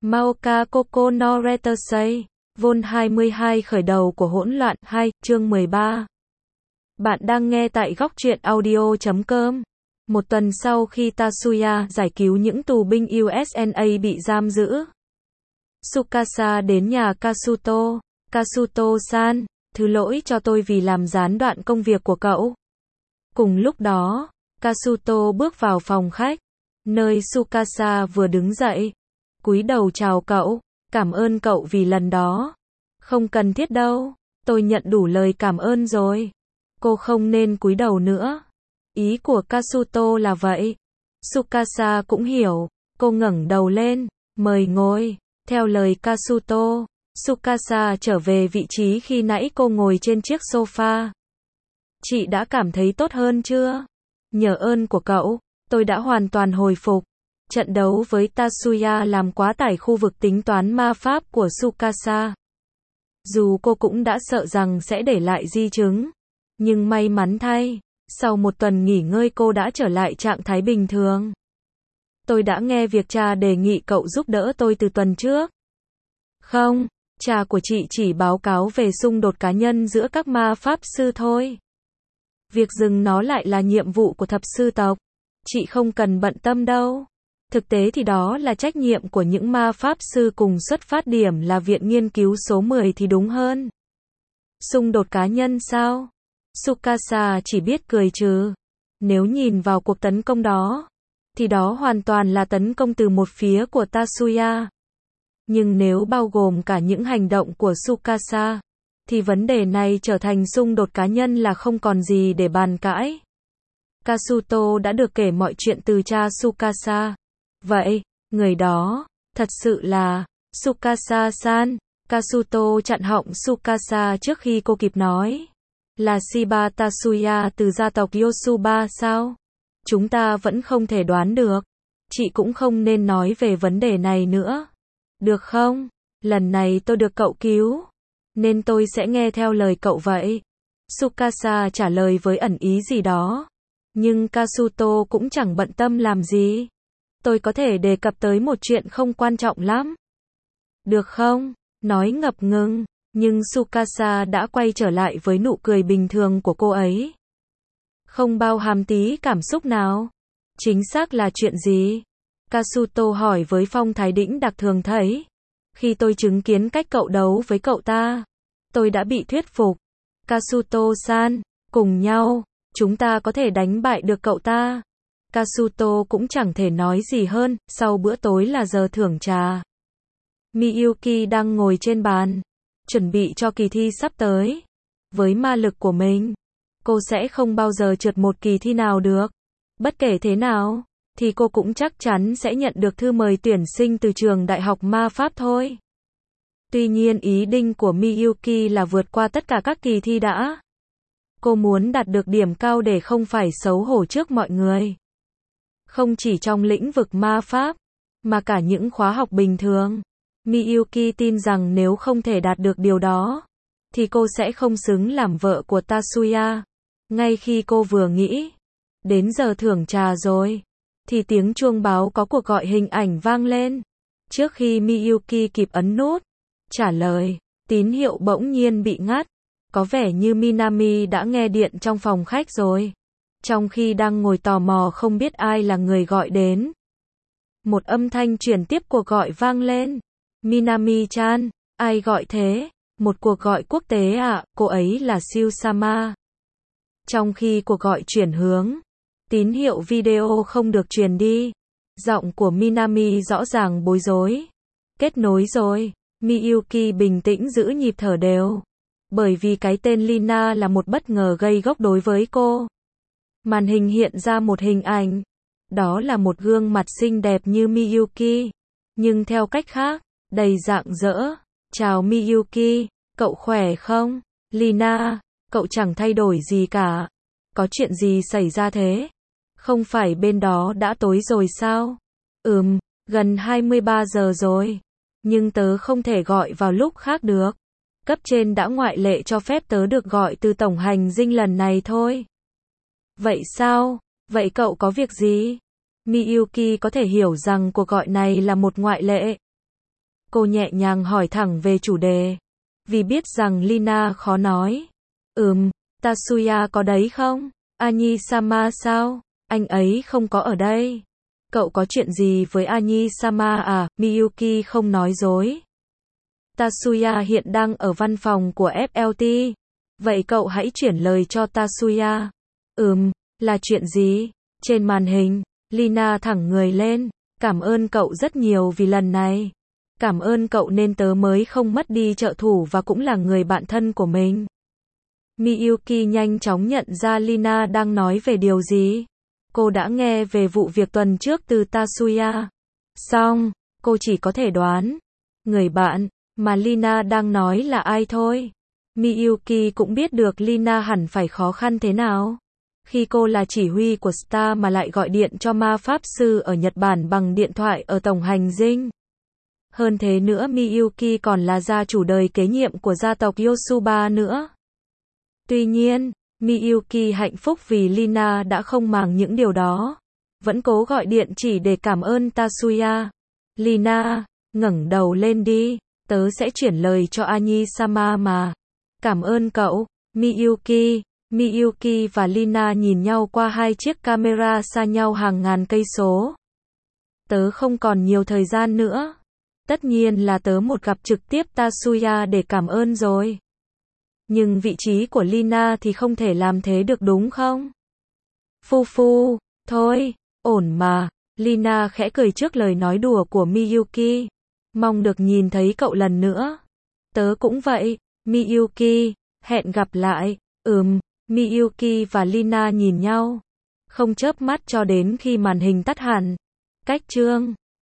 Maoka Koko no Retasei, Vol 22 khởi đầu của hỗn loạn 2, chương 13. Bạn đang nghe tại góc truyện audio.com. Một tuần sau khi Tatsuya giải cứu những tù binh USNA bị giam giữ, Tsukasa đến nhà Kasuto. Kasuto-san, thứ lỗi cho tôi vì làm gián đoạn công việc của cậu. Cùng lúc đó, Kasuto bước vào phòng khách, nơi Tsukasa vừa đứng dậy. Cúi đầu chào cậu, cảm ơn cậu vì lần đó. Không cần thiết đâu, tôi nhận đủ lời cảm ơn rồi. Cô không nên cúi đầu nữa. Ý của Kasuto là vậy. Tsukasa cũng hiểu, cô ngẩng đầu lên, mời ngồi. Theo lời Kasuto, Tsukasa trở về vị trí khi nãy cô ngồi trên chiếc sofa. Chị đã cảm thấy tốt hơn chưa? Nhờ ơn của cậu, tôi đã hoàn toàn hồi phục. Trận đấu với Tatsuya làm quá tải khu vực tính toán ma pháp của Tsukasa. Dù cô cũng đã sợ rằng sẽ để lại di chứng, nhưng may mắn thay, sau một tuần nghỉ ngơi cô đã trở lại trạng thái bình thường. Tôi đã nghe việc cha đề nghị cậu giúp đỡ tôi từ tuần trước. Không, cha của chị chỉ báo cáo về xung đột cá nhân giữa các ma pháp sư thôi. Việc dừng nó lại là nhiệm vụ của thập sư tộc. Chị không cần bận tâm đâu. Thực tế thì đó là trách nhiệm của những ma pháp sư cùng xuất phát điểm là viện nghiên cứu số 10 thì đúng hơn. Xung đột cá nhân sao? Tsukasa chỉ biết cười trừ. Nếu nhìn vào cuộc tấn công đó, thì đó hoàn toàn là tấn công từ một phía của Tatsuya. Nhưng nếu bao gồm cả những hành động của Tsukasa, thì vấn đề này trở thành xung đột cá nhân là không còn gì để bàn cãi. Kasuto đã được kể mọi chuyện từ cha Tsukasa. Vậy, người đó, thật sự là, Tsukasa-san. Kasuto chặn họng Tsukasa trước khi cô kịp nói. Là Shiba Tatsuya từ gia tộc Yosuba sao? Chúng ta vẫn không thể đoán được. Chị cũng không nên nói về vấn đề này nữa. Được không? Lần này tôi được cậu cứu, nên tôi sẽ nghe theo lời cậu vậy. Tsukasa trả lời với ẩn ý gì đó. Nhưng Kasuto cũng chẳng bận tâm làm gì. Tôi có thể đề cập tới một chuyện không quan trọng lắm. Được không? Nói ngập ngừng, nhưng Tsukasa đã quay trở lại với nụ cười bình thường của cô ấy. Không bao hàm tí cảm xúc nào. Chính xác là chuyện gì? Kasuto hỏi với phong thái đĩnh đặc thường thấy. Khi tôi chứng kiến cách cậu đấu với cậu ta, tôi đã bị thuyết phục. Kasuto-san, cùng nhau, chúng ta có thể đánh bại được cậu ta. Kasuto cũng chẳng thể nói gì hơn, sau bữa tối là giờ thưởng trà. Miyuki đang ngồi trên bàn, chuẩn bị cho kỳ thi sắp tới. Với ma lực của mình, cô sẽ không bao giờ trượt một kỳ thi nào được. Bất kể thế nào, thì cô cũng chắc chắn sẽ nhận được thư mời tuyển sinh từ trường đại học ma pháp thôi. Tuy nhiên ý định của Miyuki là vượt qua tất cả các kỳ thi đã. Cô muốn đạt được điểm cao để không phải xấu hổ trước mọi người. Không chỉ trong lĩnh vực ma pháp, mà cả những khóa học bình thường. Miyuki tin rằng nếu không thể đạt được điều đó, thì cô sẽ không xứng làm vợ của Tatsuya. Ngay khi cô vừa nghĩ, đến giờ thưởng trà rồi, thì tiếng chuông báo có cuộc gọi hình ảnh vang lên. Trước khi Miyuki kịp ấn nút trả lời, tín hiệu bỗng nhiên bị ngắt. Có vẻ như Minami đã nghe điện trong phòng khách rồi. Trong khi đang ngồi tò mò không biết ai là người gọi đến, một âm thanh truyền tiếp cuộc gọi vang lên. Minami-chan, ai gọi thế? Một cuộc gọi quốc tế ạ, cô ấy là Siu-sama. Trong khi cuộc gọi chuyển hướng, tín hiệu video không được truyền đi. Giọng của Minami rõ ràng bối rối. Kết nối rồi. Miyuki bình tĩnh giữ nhịp thở đều. Bởi vì cái tên Lina là một bất ngờ gây góc đối với cô. Màn hình hiện ra một hình ảnh. Đó là một gương mặt xinh đẹp như Miyuki. Nhưng theo cách khác, đầy rạng rỡ. Chào Miyuki, cậu khỏe không? Lina, cậu chẳng thay đổi gì cả. Có chuyện gì xảy ra thế? Không phải bên đó đã tối rồi sao? Gần 23 giờ rồi. Nhưng tớ không thể gọi vào lúc khác được. Cấp trên đã ngoại lệ cho phép tớ được gọi từ tổng hành dinh lần này thôi. Vậy sao? Vậy cậu có việc gì? Miyuki có thể hiểu rằng cuộc gọi này là một ngoại lệ. Cô nhẹ nhàng hỏi thẳng về chủ đề. Vì biết rằng Lina khó nói. Tatsuya có đấy không? Ani-sama sao? Anh ấy không có ở đây. Cậu có chuyện gì với Ani-sama à? Miyuki không nói dối. Tatsuya hiện đang ở văn phòng của FLT. Vậy cậu hãy chuyển lời cho Tatsuya. Là chuyện gì? Trên màn hình, Lina thẳng người lên. Cảm ơn cậu rất nhiều vì lần này. Cảm ơn cậu nên tớ mới không mất đi trợ thủ và cũng là người bạn thân của mình. Miyuki nhanh chóng nhận ra Lina đang nói về điều gì. Cô đã nghe về vụ việc tuần trước từ Tatsuya. Xong, cô chỉ có thể đoán. Người bạn mà Lina đang nói là ai thôi. Miyuki cũng biết được Lina hẳn phải khó khăn thế nào. Khi cô là chỉ huy của Star mà lại gọi điện cho ma pháp sư ở Nhật Bản bằng điện thoại ở tổng hành dinh. Hơn thế nữa Miyuki còn là gia chủ đời kế nhiệm của gia tộc Yosuba nữa. Tuy nhiên, Miyuki hạnh phúc vì Lina đã không màng những điều đó. Vẫn cố gọi điện chỉ để cảm ơn Tatsuya. Lina, ngẩng đầu lên đi, tớ sẽ chuyển lời cho Ani-sama mà. Cảm ơn cậu, Miyuki. Miyuki và Lina nhìn nhau qua hai chiếc camera xa nhau hàng ngàn cây số. Tớ không còn nhiều thời gian nữa. Tất nhiên là tớ một gặp trực tiếp Tatsuya để cảm ơn rồi. Nhưng vị trí của Lina thì không thể làm thế được đúng không? Thôi, ổn mà. Lina khẽ cười trước lời nói đùa của Miyuki. Mong được nhìn thấy cậu lần nữa. Tớ cũng vậy, Miyuki. Hẹn gặp lại. Miyuki và Lina nhìn nhau. Không chớp mắt cho đến khi màn hình tắt hẳn. Cách chương